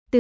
Từ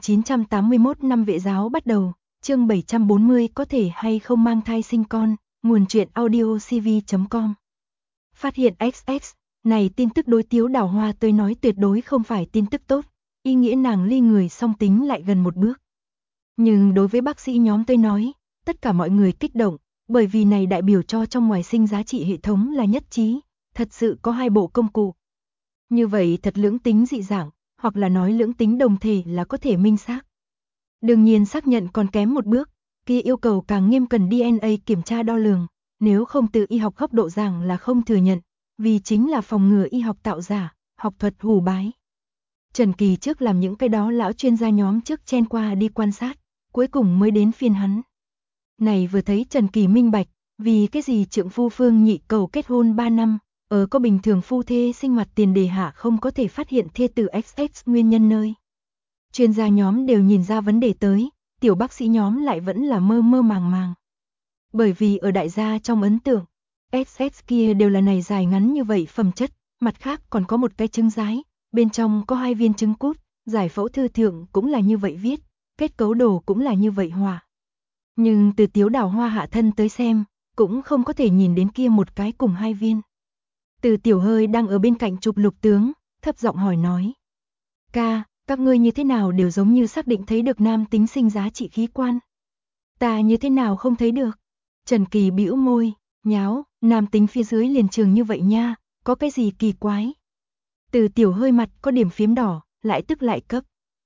1981 năm vệ giáo bắt đầu, chương 740 có thể hay không mang thai sinh con, nguồn truyện audio cv.com. Phát hiện XX, này tin tức đối Tiếu Đào Hoa tôi nói tuyệt đối không phải tin tức tốt, ý nghĩa nàng ly người song tính lại gần một bước. Nhưng đối với bác sĩ nhóm tôi nói, tất cả mọi người kích động, bởi vì này đại biểu cho trong ngoài sinh giá trị hệ thống là nhất trí, thật sự có hai bộ công cụ. Như vậy thật lưỡng tính dị dạng, hoặc là nói lưỡng tính đồng thể là có thể minh xác. Đương nhiên xác nhận còn kém một bước, kia yêu cầu càng nghiêm cần DNA kiểm tra đo lường, nếu không từ y học góc độ giảng là không thừa nhận, vì chính là phòng ngừa y học tạo giả, học thuật hù bái. Trần Kỳ trước làm những cái đó lão chuyên gia nhóm trước chen qua đi quan sát, cuối cùng mới đến phiên hắn. Này vừa thấy Trần Kỳ minh bạch, vì cái gì trượng phu Phương Nhị cầu kết hôn 3 năm, ở có bình thường phu thê sinh hoạt tiền đề hạ không có thể phát hiện thê tử XX nguyên nhân nơi. Chuyên gia nhóm đều nhìn ra vấn đề tới, tiểu bác sĩ nhóm lại vẫn là mơ mơ màng màng. Bởi vì ở đại gia trong ấn tượng, XX kia đều là này dài ngắn như vậy phẩm chất, mặt khác còn có một cái trứng rái, bên trong có 2 viên trứng cút, giải phẫu thư thượng cũng là như vậy viết, kết cấu đồ cũng là như vậy hòa. Nhưng từ Tiếu Đào Hoa hạ thân tới xem, cũng không có thể nhìn đến kia một cái cùng 2 viên. Từ Tiểu Hơi đang ở bên cạnh chụp lục tướng, thấp giọng hỏi nói. Ca, các ngươi như thế nào đều giống như xác định thấy được nam tính sinh giá trị khí quan. Ta như thế nào không thấy được? Trần Kỳ bĩu môi, nháo, nam tính phía dưới liền trường như vậy nha, có cái gì kỳ quái? Từ Tiểu Hơi mặt có điểm phím đỏ, lại tức lại cấp.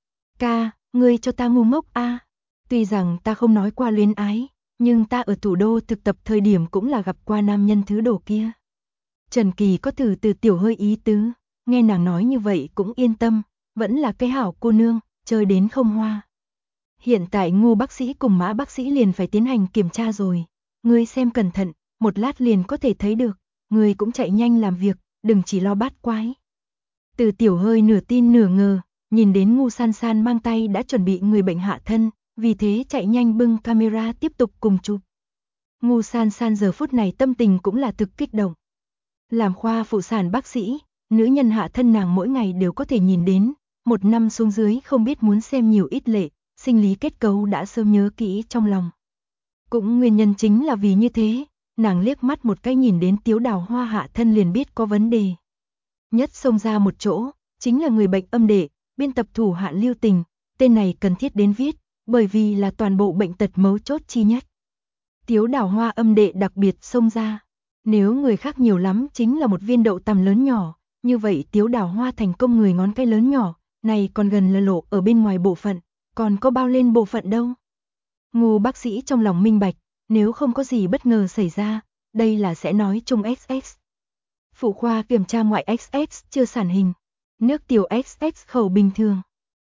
Ca, ngươi cho ta ngu ngốc a. Tuy rằng ta không nói qua luyến ái, nhưng ta ở thủ đô thực tập thời điểm cũng là gặp qua nam nhân thứ đồ kia. Trần Kỳ có từ Tiểu Hơi ý tứ, nghe nàng nói như vậy cũng yên tâm, vẫn là cái hảo cô nương, chơi đến không hoa. Hiện tại Ngô bác sĩ cùng Mã bác sĩ liền phải tiến hành kiểm tra rồi, ngươi xem cẩn thận, một lát liền có thể thấy được, ngươi cũng chạy nhanh làm việc, đừng chỉ lo bát quái. Từ Tiểu Hơi nửa tin nửa ngờ, nhìn đến Ngu San San mang tay đã chuẩn bị người bệnh hạ thân, vì thế chạy nhanh bưng camera tiếp tục cùng chụp. Ngu San San giờ phút này tâm tình cũng là thực kích động. Làm khoa phụ sản bác sĩ, nữ nhân hạ thân nàng mỗi ngày đều có thể nhìn đến, một năm xuống dưới không biết muốn xem nhiều ít lệ, sinh lý kết cấu đã sớm nhớ kỹ trong lòng. Cũng nguyên nhân chính là vì như thế, nàng liếc mắt một cái nhìn đến Tiếu Đào Hoa hạ thân liền biết có vấn đề. Nhất xông ra một chỗ, chính là người bệnh âm đệ, biên tập thủ Hạn Lưu Tình, tên này cần thiết đến viết, bởi vì là toàn bộ bệnh tật mấu chốt chi nhất. Tiếu Đào Hoa âm đệ đặc biệt xông ra. Nếu người khác nhiều lắm chính là một viên đậu tằm lớn nhỏ, như vậy Tiếu Đào Hoa thành công người ngón cái lớn nhỏ, này còn gần là lộ ở bên ngoài bộ phận, còn có bao lên bộ phận đâu. Ngô bác sĩ trong lòng minh bạch, nếu không có gì bất ngờ xảy ra, đây là sẽ nói chung XX. Phụ khoa kiểm tra ngoại XX chưa sản hình, nước tiểu XX khẩu bình thường,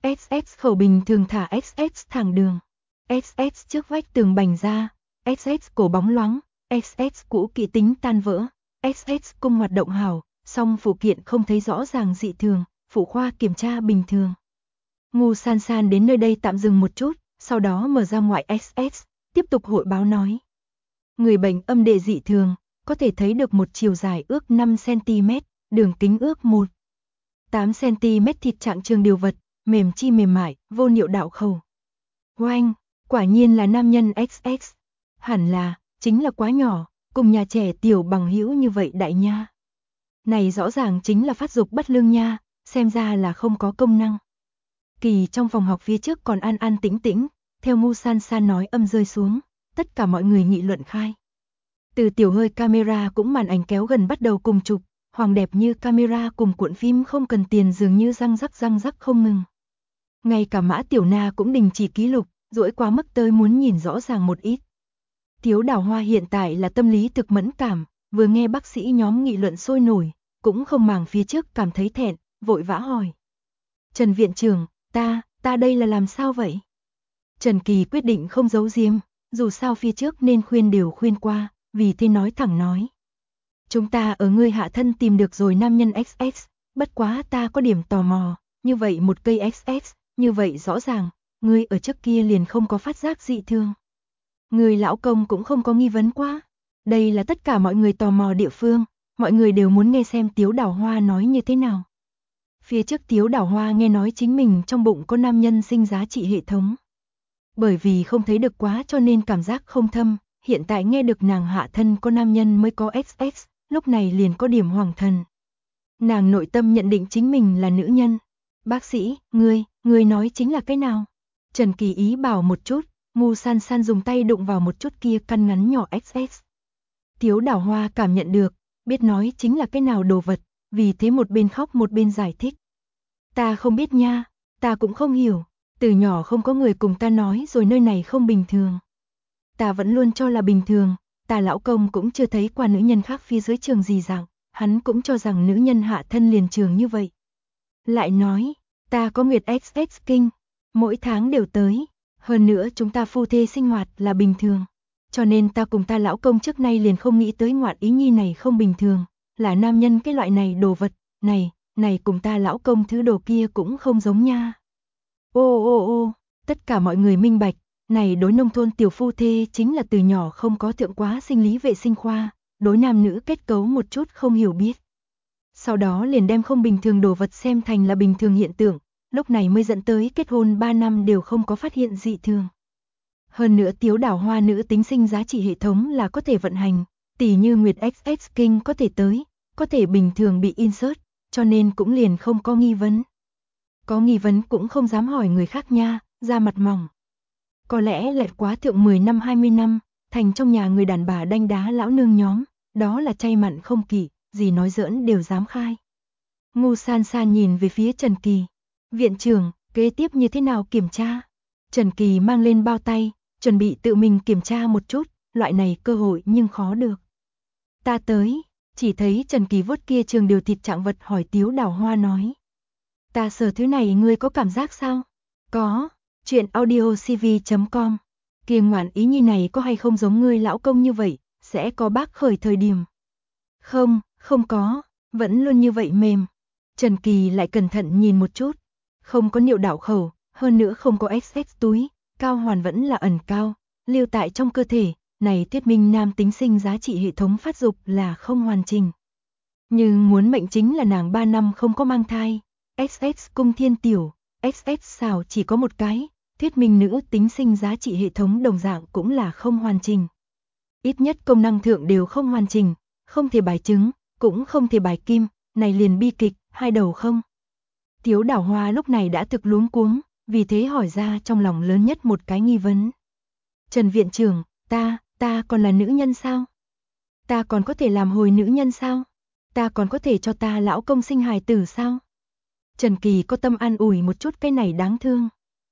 XX khẩu bình thường thả XX thẳng đường, XX trước vách tường bành ra, XX cổ bóng loáng, XX cũ kỹ tính tan vỡ, XX cung hoạt động hảo, song phụ kiện không thấy rõ ràng dị thường, phụ khoa kiểm tra bình thường. Ngu San San đến nơi đây tạm dừng một chút, sau đó mở ra ngoại XX, tiếp tục hội báo nói. Người bệnh âm đệ dị thường, có thể thấy được một chiều dài ước 5cm, đường kính ước 1,8cm thịt trạng trường điều vật, mềm chi mềm mại, vô niệu đạo khẩu. Oanh, quả nhiên là nam nhân XX, hẳn là, chính là quá nhỏ, cùng nhà trẻ tiểu bằng hữu như vậy đại nha. Này rõ ràng chính là phát dục bất lương nha, xem ra là không có công năng. Kỳ trong phòng học phía trước còn an an tĩnh tĩnh, theo Ngu San San nói âm rơi xuống, tất cả mọi người nghị luận khai. Từ Tiểu Hơi camera cũng màn ảnh kéo gần bắt đầu cùng chụp, hoàng đẹp như camera cùng cuộn phim không cần tiền dường như răng rắc không ngừng. Ngay cả Mã Tiểu Na cũng đình chỉ ký lục, duỗi quá mức tới muốn nhìn rõ ràng một ít. Tiếu Đào Hoa hiện tại là tâm lý thực mẫn cảm, vừa nghe bác sĩ nhóm nghị luận sôi nổi, cũng không màng phía trước cảm thấy thẹn, vội vã hỏi. Trần viện trưởng, ta đây là làm sao vậy? Trần Kỳ quyết định không giấu giếm, dù sao phía trước nên khuyên đều khuyên qua, vì thế nói thẳng nói. Chúng ta ở ngươi hạ thân tìm được rồi nam nhân XX, bất quá ta có điểm tò mò, như vậy một cây XX, như vậy rõ ràng, ngươi ở trước kia liền không có phát giác dị thường. Người lão công cũng không có nghi vấn quá. Đây là tất cả mọi người tò mò địa phương, mọi người đều muốn nghe xem Tiếu Đào Hoa nói như thế nào. Phía trước Tiếu Đào Hoa nghe nói chính mình trong bụng có nam nhân sinh giá trị hệ thống. Bởi vì không thấy được quá cho nên cảm giác không thâm, hiện tại nghe được nàng hạ thân có nam nhân mới có XX, lúc này liền có điểm hoàng thần. Nàng nội tâm nhận định chính mình là nữ nhân. Bác sĩ, ngươi nói chính là cái nào? Trần Kỳ ý bảo một chút, Ngu San San dùng tay đụng vào một chút kia căn ngắn nhỏ XX. Tiếu Đào Hoa cảm nhận được, biết nói chính là cái nào đồ vật, vì thế một bên khóc một bên giải thích. Ta không biết nha, ta cũng không hiểu, từ nhỏ không có người cùng ta nói rồi nơi này không bình thường. Ta vẫn luôn cho là bình thường, ta lão công cũng chưa thấy qua nữ nhân khác phía dưới trường gì dạng, hắn cũng cho rằng nữ nhân hạ thân liền trường như vậy. Lại nói, ta có nguyệt XX kinh, mỗi tháng đều tới, hơn nữa chúng ta phu thê sinh hoạt là bình thường. Cho nên ta cùng ta lão công trước nay liền không nghĩ tới ngoạn ý nhi này không bình thường, là nam nhân cái loại này đồ vật, này cùng ta lão công thứ đồ kia cũng không giống nha. Ô, tất cả mọi người minh bạch, này đối nông thôn tiểu phu thê chính là từ nhỏ không có thượng quá sinh lý vệ sinh khoa, đối nam nữ kết cấu một chút không hiểu biết. Sau đó liền đem không bình thường đồ vật xem thành là bình thường hiện tượng, lúc này mới dẫn tới kết hôn 3 năm đều không có phát hiện dị thường. Hơn nữa Tiếu Đào Hoa nữ tính sinh giá trị hệ thống là có thể vận hành, tỉ như Nguyệt XX kinh có thể tới, có thể bình thường bị insert, cho nên cũng liền không có nghi vấn. Có nghi vấn cũng không dám hỏi người khác nha, da mặt mỏng. Có lẽ lại quá thượng 10 năm 20 năm, thành trong nhà người đàn bà đanh đá lão nương nhóm, đó là chay mặn không kỷ, gì nói giỡn đều dám khai. Ngu San San nhìn về phía Trần Kỳ. Viện trưởng, kế tiếp như thế nào kiểm tra? Trần Kỳ mang lên bao tay, chuẩn bị tự mình kiểm tra một chút, loại này cơ hội nhưng khó được. Ta tới, chỉ thấy Trần Kỳ vuốt kia trường điều thịt trạng vật hỏi Tiếu Đào Hoa nói. Ta sờ thứ này ngươi có cảm giác sao? Có, chuyện audiocv.com. Kia ngoạn ý nhi này có hay không giống ngươi lão công như vậy, sẽ có bác khởi thời điểm. Không có, vẫn luôn như vậy mềm. Trần Kỳ lại cẩn thận nhìn một chút, không có niệu đạo khẩu, hơn nữa không có XX túi, cao hoàn vẫn là ẩn cao, lưu tại trong cơ thể, này thuyết minh nam tính sinh giá trị hệ thống phát dục là không hoàn chỉnh. Nhưng muốn mệnh chính là nàng 3 năm không có mang thai, XX cung thiên tiểu, XX xào chỉ có một cái, thuyết minh nữ tính sinh giá trị hệ thống đồng dạng cũng là không hoàn chỉnh. Ít nhất công năng thượng đều không hoàn chỉnh, không thể bài trứng, cũng không thể bài kim, này liền bi kịch, hai đầu không. Tiếu Đào Hoa lúc này đã thực luống cuống, vì thế hỏi ra trong lòng lớn nhất một cái nghi vấn. Trần viện trưởng, ta còn là nữ nhân sao? Ta còn có thể làm hồi nữ nhân sao? Ta còn có thể cho ta lão công sinh hài tử sao? Trần Kỳ có tâm an ủi một chút cái này đáng thương.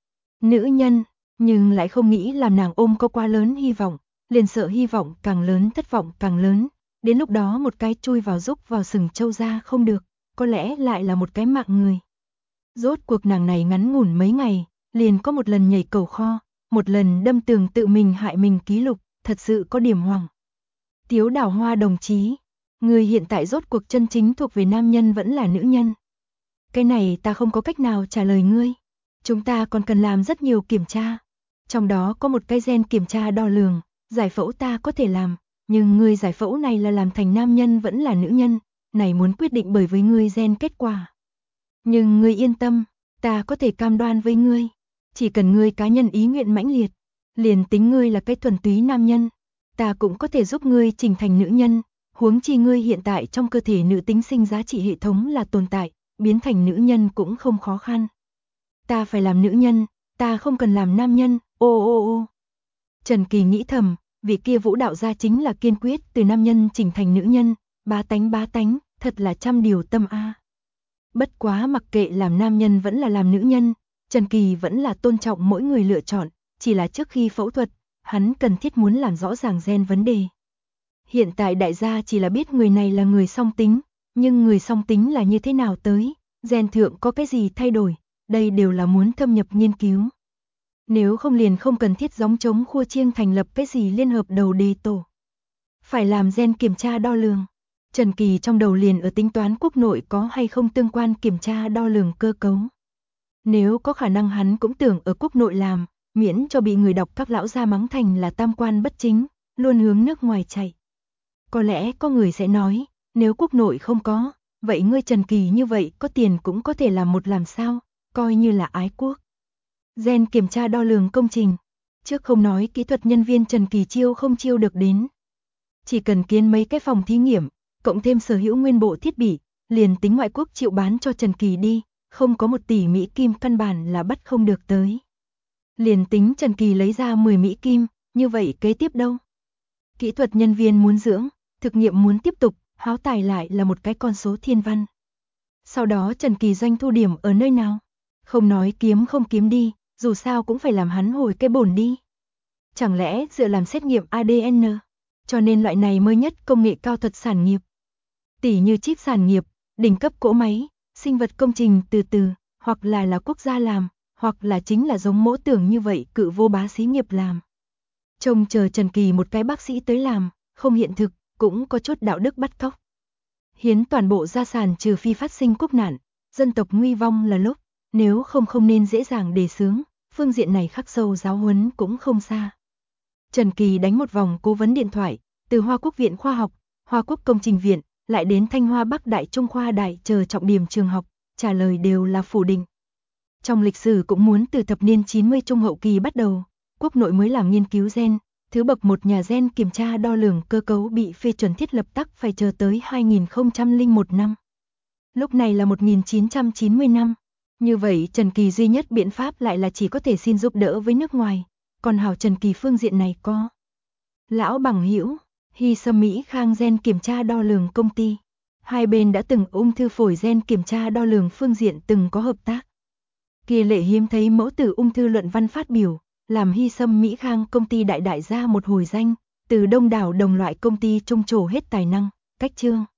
Nữ nhân, nhưng lại không nghĩ làm nàng ôm có quá lớn hy vọng, liền sợ hy vọng càng lớn thất vọng càng lớn, đến lúc đó một cái chui vào rúc vào sừng trâu ra không được, có lẽ lại là một cái mạng người. Rốt cuộc nàng này ngắn ngủn mấy ngày, liền có một lần nhảy cầu kho, một lần đâm tường tự mình hại mình ký lục, thật sự có điểm hoảng. Tiếu Đào Hoa đồng chí, người hiện tại rốt cuộc chân chính thuộc về nam nhân vẫn là nữ nhân. Cái này ta không có cách nào trả lời ngươi. Chúng ta còn cần làm rất nhiều kiểm tra. Trong đó có một cái gen kiểm tra đo lường, giải phẫu ta có thể làm, nhưng ngươi giải phẫu này là làm thành nam nhân vẫn là nữ nhân, này muốn quyết định bởi với ngươi gen kết quả. Nhưng ngươi yên tâm, ta có thể cam đoan với ngươi, chỉ cần ngươi cá nhân ý nguyện mãnh liệt, liền tính ngươi là cái thuần túy nam nhân, ta cũng có thể giúp ngươi chỉnh thành nữ nhân, huống chi ngươi hiện tại trong cơ thể nữ tính sinh giá trị hệ thống là tồn tại, biến thành nữ nhân cũng không khó khăn. Ta phải làm nữ nhân, ta không cần làm nam nhân, ô. Trần Kỳ nghĩ thầm, vị kia Vũ đạo gia chính là kiên quyết từ nam nhân chỉnh thành nữ nhân, bá tánh, thật là trăm điều tâm a. Bất quá mặc kệ làm nam nhân vẫn là làm nữ nhân, Trần Kỳ vẫn là tôn trọng mỗi người lựa chọn, chỉ là trước khi phẫu thuật, hắn cần thiết muốn làm rõ ràng gen vấn đề. Hiện tại đại gia chỉ là biết người này là người song tính, nhưng người song tính là như thế nào tới, gen thượng có cái gì thay đổi, đây đều là muốn thâm nhập nghiên cứu. Nếu không liền không cần thiết gióng trống khua chiêng thành lập cái gì liên hợp đầu đề tổ. Phải làm gen kiểm tra đo lường. Trần Kỳ trong đầu liền ở tính toán quốc nội có hay không tương quan kiểm tra đo lường cơ cấu. Nếu có khả năng hắn cũng tưởng ở quốc nội làm, miễn cho bị người đọc các lão gia mắng thành là tam quan bất chính, luôn hướng nước ngoài chạy. Có lẽ có người sẽ nói, nếu quốc nội không có, Vậy ngươi Trần Kỳ như vậy có tiền cũng có thể làm một làm sao, coi như là ái quốc. Gen kiểm tra đo lường công trình. Trước không nói kỹ thuật nhân viên Trần Kỳ chiêu không chiêu được đến. Chỉ cần kiến mấy cái phòng thí nghiệm, cộng thêm sở hữu nguyên bộ thiết bị, liền tính ngoại quốc chịu bán cho Trần Kỳ đi, không có 1 tỷ Mỹ Kim căn bản là bắt không được tới. Liền tính Trần Kỳ lấy ra 10 Mỹ Kim, như vậy kế tiếp đâu? Kỹ thuật nhân viên muốn dưỡng, thực nghiệm muốn tiếp tục, háo tài lại là một cái con số thiên văn. Sau đó Trần Kỳ doanh thu điểm ở nơi nào? Không nói kiếm không kiếm đi, dù sao cũng phải làm hắn hồi cái bổn đi. Chẳng lẽ dựa làm xét nghiệm ADN? Cho nên loại này mới nhất công nghệ cao thuật sản nghiệp. Tỷ như chip sản nghiệp, đỉnh cấp cỗ máy, sinh vật công trình từ từ, hoặc là quốc gia làm, hoặc là chính là giống mỗ tưởng như vậy cự vô bá xí nghiệp làm. Trông chờ Trần Kỳ một cái bác sĩ tới làm, không hiện thực, cũng có chút đạo đức bắt cóc. Hiến toàn bộ gia sản trừ phi phát sinh quốc nạn, dân tộc nguy vong là lúc, nếu không nên dễ dàng đề xướng, phương diện này khắc sâu giáo huấn cũng không xa. Trần Kỳ đánh một vòng cố vấn điện thoại, từ Hoa Quốc Viện Khoa học, Hoa Quốc Công trình Viện, lại đến Thanh Hoa Bắc Đại Trung Khoa Đại chờ trọng điểm trường học, trả lời đều là phủ định. Trong lịch sử cũng muốn từ thập niên 90 trung hậu kỳ bắt đầu, quốc nội mới làm nghiên cứu gen, thứ bậc 1 nhà gen kiểm tra đo lường cơ cấu bị phê chuẩn thiết lập tắc phải chờ tới 2001 năm. Lúc này là 1990 năm. Như vậy Trần Kỳ duy nhất biện pháp lại là chỉ có thể xin giúp đỡ với nước ngoài, còn hảo Trần Kỳ phương diện này có. Lão bằng hữu, Hy Sâm Mỹ Khang gen kiểm tra đo lường công ty. Hai bên đã từng ung thư phổi gen kiểm tra đo lường phương diện từng có hợp tác. Kỳ lệ hiếm thấy mẫu tử ung thư luận văn phát biểu, làm Hy Sâm Mỹ Khang công ty đại ra một hồi danh, từ đông đảo đồng loại công ty trung trổ hết tài năng, cách chương.